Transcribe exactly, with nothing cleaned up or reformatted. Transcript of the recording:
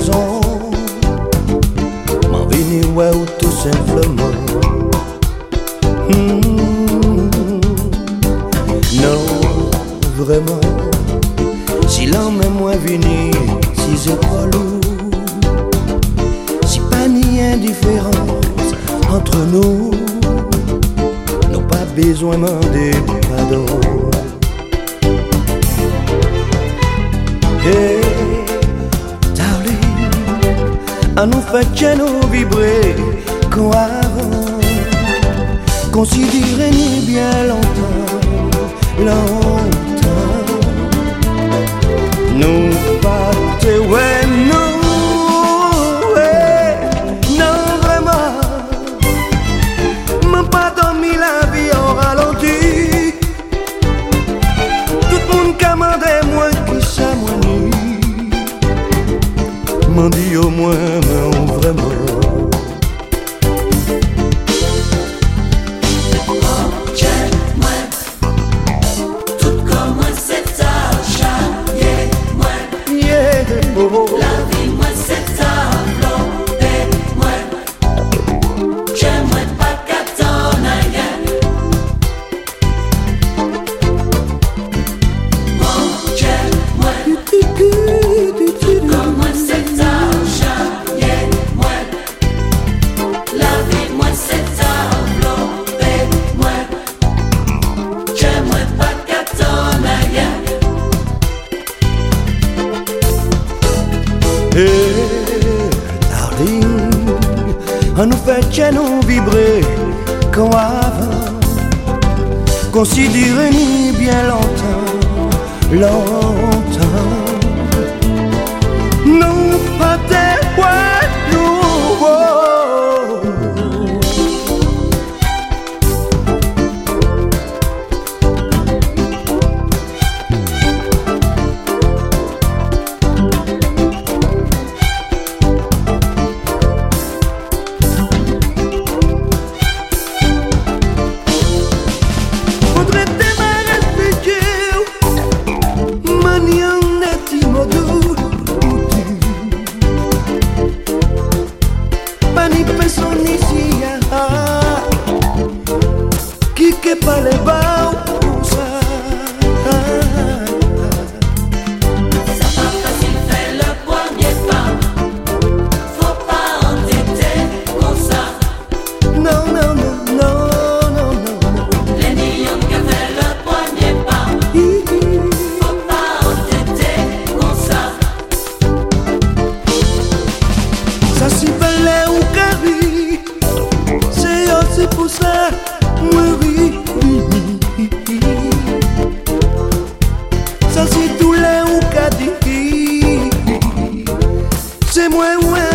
raison. M'en vini ouais ou tout simplement. Hmm. Non, vraiment. Si l'homme est moins vini, si c'est pas lourd, si pas ni indifférence entre nous, nous pas besoin de demander pardon. Hey, darling, à nous fait que nous vibrer comme avant, considérer ni bien longtemps, longtemps. Nous partez, ouais, nous, ouais, non vraiment. M'en pas dormi la vie en ralenti. Tout le monde commandait moi qui ça moi ni. M'en dit au moins, non vraiment. La vie, moi, c'est ça, et moi, j'aimerais pas qu'à ton aïe. Mon Dieu, moi, comme moi, c'est ça, et moi. La vie, moi, c'est ça, et moi, j'aimerais pas qu'à ton aïe. Hey, darling, on nous fait que nous vibrer comme avant, considérer ni bien longtemps, longtemps. Nous pas des ouais, nous. Oh. Qui que pas les bas ou ça. C'est pas facile faire le premier pas. Faut pas entêter comme ça. Non, non, non, non, non, non. Les millions qui ont fait le premier pas. Faut pas entêter comme ça. Ça s'y fallait ou carré. C'est aussi pour ça. Oui, oui, ça c'est tous les ou qu'a dit. C'est moi, ouais.